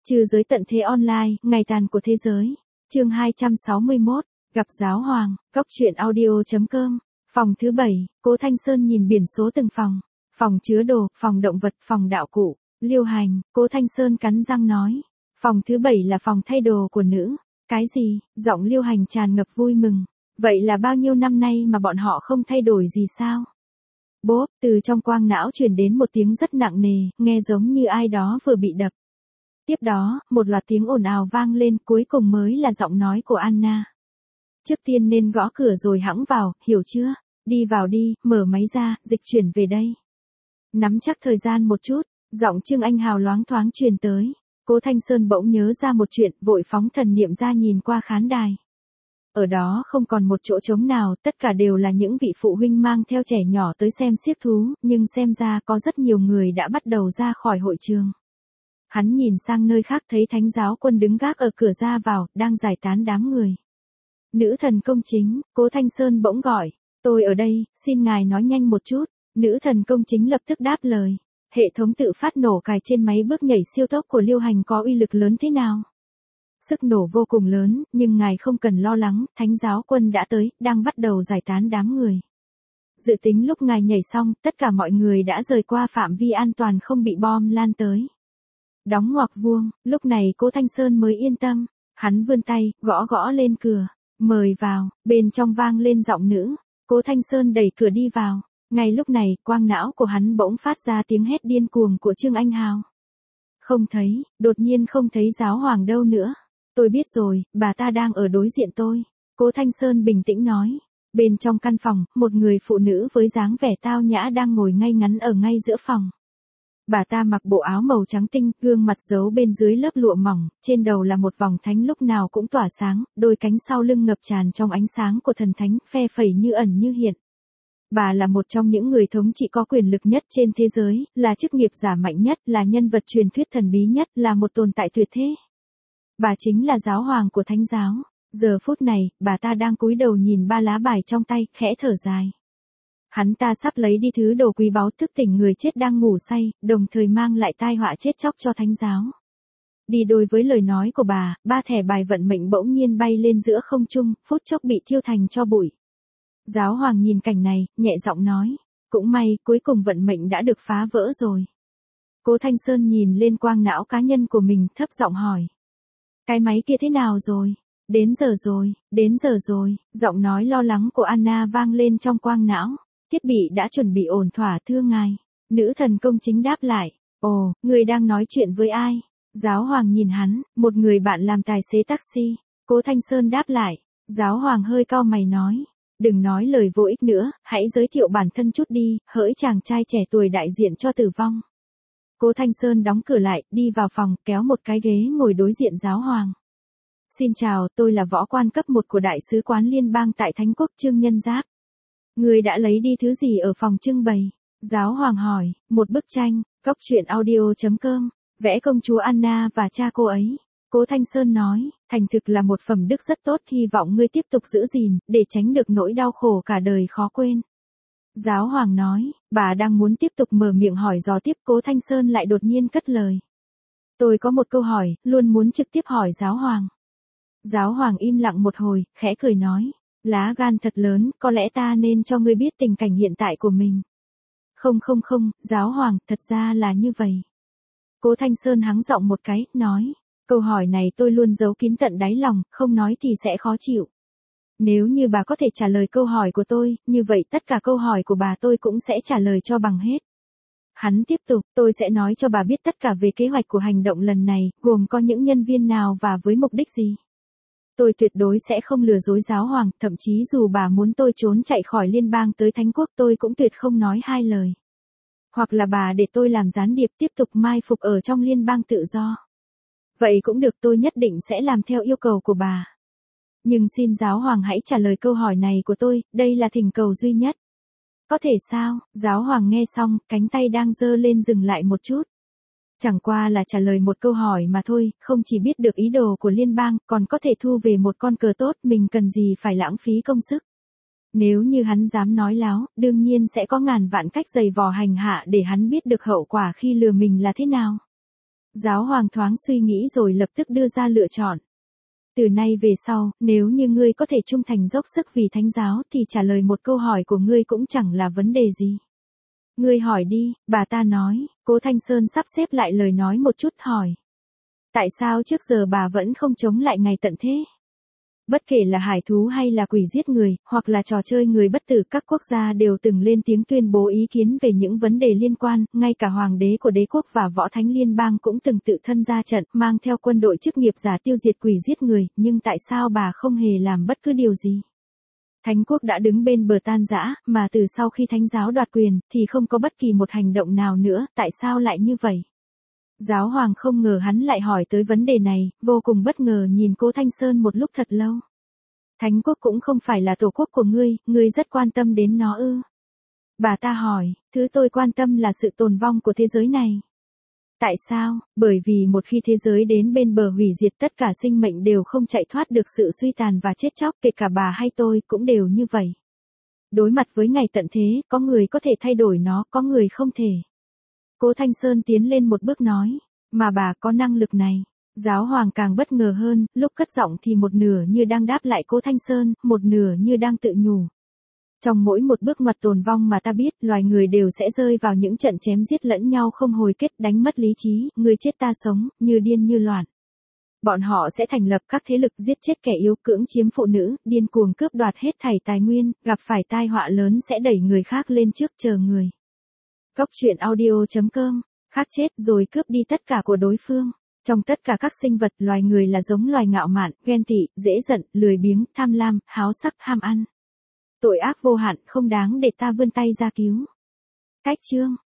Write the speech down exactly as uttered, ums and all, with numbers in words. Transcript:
Trừ giới tận thế online, ngày tàn của thế giới. Chương hai trăm sáu mươi mốt, gặp giáo hoàng, góc truyện audio chấm com. Phòng thứ bảy, Cố Thanh Sơn nhìn biển số từng phòng. Phòng chứa đồ, phòng động vật, phòng đạo cụ, Liêu Hành, Cố Thanh Sơn cắn răng nói. Phòng thứ bảy là phòng thay đồ của nữ. Cái gì? Giọng Liêu Hành tràn ngập vui mừng. Vậy là bao nhiêu năm nay mà bọn họ không thay đổi gì sao? Bốp, từ trong quang não truyền đến một tiếng rất nặng nề, nghe giống như ai đó vừa bị đập. Tiếp đó, một loạt tiếng ồn ào vang lên, cuối cùng mới là giọng nói của Anna. Trước tiên nên gõ cửa rồi hẵng vào, hiểu chưa? Đi vào đi, mở máy ra, dịch chuyển về đây. Nắm chắc thời gian một chút, giọng Trương Anh Hào loáng thoáng truyền tới. Cố Thanh Sơn bỗng nhớ ra một chuyện, vội phóng thần niệm ra nhìn qua khán đài. Ở đó không còn một chỗ trống nào, tất cả đều là những vị phụ huynh mang theo trẻ nhỏ tới xem xiếc thú, nhưng xem ra có rất nhiều người đã bắt đầu ra khỏi hội trường. Hắn nhìn sang nơi khác thấy thánh giáo quân đứng gác ở cửa ra vào, đang giải tán đám người. Nữ thần công chính, Cố Thanh Sơn bỗng gọi, tôi ở đây, xin ngài nói nhanh một chút. Nữ thần công chính lập tức đáp lời. Hệ thống tự phát nổ cài trên máy bước nhảy siêu tốc của Liêu Hành có uy lực lớn thế nào? Sức nổ vô cùng lớn, nhưng ngài không cần lo lắng, thánh giáo quân đã tới, đang bắt đầu giải tán đám người. Dự tính lúc ngài nhảy xong, tất cả mọi người đã rời qua phạm vi an toàn không bị bom lan tới. Đóng ngoặc vuông, lúc này Cố Thanh Sơn mới yên tâm. Hắn vươn tay, gõ gõ lên cửa. Mời vào, bên trong vang lên giọng nữ. Cố Thanh Sơn đẩy cửa đi vào. Ngay lúc này, quang não của hắn bỗng phát ra tiếng hét điên cuồng của Trương Anh Hào. Không thấy, đột nhiên không thấy giáo hoàng đâu nữa. Tôi biết rồi, bà ta đang ở đối diện tôi. Cố Thanh Sơn bình tĩnh nói. Bên trong căn phòng, một người phụ nữ với dáng vẻ tao nhã đang ngồi ngay ngắn ở ngay giữa phòng. Bà ta mặc bộ áo màu trắng tinh, gương mặt giấu bên dưới lớp lụa mỏng, trên đầu là một vòng thánh lúc nào cũng tỏa sáng, đôi cánh sau lưng ngập tràn trong ánh sáng của thần thánh, phe phẩy như ẩn như hiện. Bà là một trong những người thống trị có quyền lực nhất trên thế giới, là chức nghiệp giả mạnh nhất, là nhân vật truyền thuyết thần bí nhất, là một tồn tại tuyệt thế. Bà chính là giáo hoàng của thánh giáo. Giờ phút này, bà ta đang cúi đầu nhìn ba lá bài trong tay, khẽ thở dài. Hắn ta sắp lấy đi thứ đồ quý báu thức tỉnh người chết đang ngủ say, đồng thời mang lại tai họa chết chóc cho thánh giáo. Đi đôi với lời nói của bà, ba thẻ bài vận mệnh bỗng nhiên bay lên giữa không trung, phút chốc bị thiêu thành tro bụi. Giáo hoàng nhìn cảnh này, nhẹ giọng nói, cũng may, cuối cùng vận mệnh đã được phá vỡ rồi. Cố Thanh Sơn nhìn lên quang não cá nhân của mình, thấp giọng hỏi. Cái máy kia thế nào rồi? Đến giờ rồi, đến giờ rồi, giọng nói lo lắng của Anna vang lên trong quang não. Thiết bị đã chuẩn bị ổn thỏa thưa ngài. Nữ thần công chính đáp lại. Ồ, người đang nói chuyện với ai? Giáo hoàng nhìn hắn, một người bạn làm tài xế taxi. Cố Thanh Sơn đáp lại. Giáo hoàng hơi cau mày nói. Đừng nói lời vô ích nữa, hãy giới thiệu bản thân chút đi, hỡi chàng trai trẻ tuổi đại diện cho tử vong. Cố Thanh Sơn đóng cửa lại, đi vào phòng, kéo một cái ghế ngồi đối diện giáo hoàng. Xin chào, tôi là võ quan cấp một của Đại sứ quán liên bang tại Thánh quốc Trương Nhân Giáp. Người đã lấy đi thứ gì ở phòng trưng bày? Giáo hoàng hỏi. Một bức tranh, góc truyện audio chấm com, vẽ công chúa Anna và cha cô ấy. Cố Thanh Sơn nói, thành thực là một phẩm đức rất tốt, hy vọng ngươi tiếp tục giữ gìn, để tránh được nỗi đau khổ cả đời khó quên. Giáo hoàng nói, bà đang muốn tiếp tục mở miệng hỏi dò tiếp, Cố Thanh Sơn lại đột nhiên cất lời. Tôi có một câu hỏi, luôn muốn trực tiếp hỏi giáo hoàng. Giáo hoàng im lặng một hồi, khẽ cười nói. Lá gan thật lớn, có lẽ ta nên cho ngươi biết tình cảnh hiện tại của mình. Không không không, giáo hoàng, thật ra là như vậy. Cố Thanh Sơn hắng giọng một cái, nói. Câu hỏi này tôi luôn giấu kín tận đáy lòng, không nói thì sẽ khó chịu. Nếu như bà có thể trả lời câu hỏi của tôi, như vậy tất cả câu hỏi của bà tôi cũng sẽ trả lời cho bằng hết. Hắn tiếp tục, tôi sẽ nói cho bà biết tất cả về kế hoạch của hành động lần này, gồm có những nhân viên nào và với mục đích gì. Tôi tuyệt đối sẽ không lừa dối giáo hoàng, thậm chí dù bà muốn tôi trốn chạy khỏi liên bang tới Thánh quốc tôi cũng tuyệt không nói hai lời. Hoặc là bà để tôi làm gián điệp tiếp tục mai phục ở trong liên bang tự do. Vậy cũng được, tôi nhất định sẽ làm theo yêu cầu của bà. Nhưng xin giáo hoàng hãy trả lời câu hỏi này của tôi, đây là thỉnh cầu duy nhất. Có thể sao? Giáo hoàng nghe xong, cánh tay đang giơ lên dừng lại một chút. Chẳng qua là trả lời một câu hỏi mà thôi, không chỉ biết được ý đồ của liên bang, còn có thể thu về một con cờ tốt, mình cần gì phải lãng phí công sức. Nếu như hắn dám nói láo, đương nhiên sẽ có ngàn vạn cách giày vò hành hạ để hắn biết được hậu quả khi lừa mình là thế nào. Giáo hoàng thoáng suy nghĩ rồi lập tức đưa ra lựa chọn. Từ nay về sau, nếu như ngươi có thể trung thành dốc sức vì thánh giáo thì trả lời một câu hỏi của ngươi cũng chẳng là vấn đề gì. Ngươi hỏi đi, bà ta nói. Cố Thanh Sơn sắp xếp lại lời nói một chút hỏi. Tại sao trước giờ bà vẫn không chống lại ngày tận thế? Bất kể là hải thú hay là quỷ giết người, hoặc là trò chơi người bất tử, các quốc gia đều từng lên tiếng tuyên bố ý kiến về những vấn đề liên quan, ngay cả hoàng đế của đế quốc và võ thánh liên bang cũng từng tự thân ra trận, mang theo quân đội chức nghiệp giả tiêu diệt quỷ giết người, nhưng tại sao bà không hề làm bất cứ điều gì? Thánh quốc đã đứng bên bờ tan rã, mà từ sau khi thánh giáo đoạt quyền, thì không có bất kỳ một hành động nào nữa, tại sao lại như vậy? Giáo hoàng không ngờ hắn lại hỏi tới vấn đề này, vô cùng bất ngờ nhìn Cố Thanh Sơn một lúc thật lâu. Thánh quốc cũng không phải là tổ quốc của ngươi, ngươi rất quan tâm đến nó ư? Bà ta hỏi, thứ tôi quan tâm là sự tồn vong của thế giới này. Tại sao? Bởi vì một khi thế giới đến bên bờ hủy diệt, tất cả sinh mệnh đều không chạy thoát được sự suy tàn và chết chóc, kể cả bà hay tôi cũng đều như vậy. Đối mặt với ngày tận thế, có người có thể thay đổi nó, có người không thể. Cố Thanh Sơn tiến lên một bước nói, mà bà có năng lực này. Giáo hoàng càng bất ngờ hơn, lúc cất giọng thì một nửa như đang đáp lại Cố Thanh Sơn, một nửa như đang tự nhủ. Trong mỗi một bước ngoặt tồn vong mà ta biết, loài người đều sẽ rơi vào những trận chém giết lẫn nhau không hồi kết, đánh mất lý trí, người chết ta sống, như điên như loạn. Bọn họ sẽ thành lập các thế lực giết chết kẻ yếu, cưỡng chiếm phụ nữ, điên cuồng cướp đoạt hết thảy tài nguyên, gặp phải tai họa lớn sẽ đẩy người khác lên trước chờ người. Cốc truyện audio chấm com, khác chết rồi cướp đi tất cả của đối phương. Trong tất cả các sinh vật, loài người là giống loài ngạo mạn, ghen tị, dễ giận, lười biếng, tham lam, háo sắc, ham ăn. Tội ác vô hạn, không đáng để ta vươn tay ra cứu. Cách chương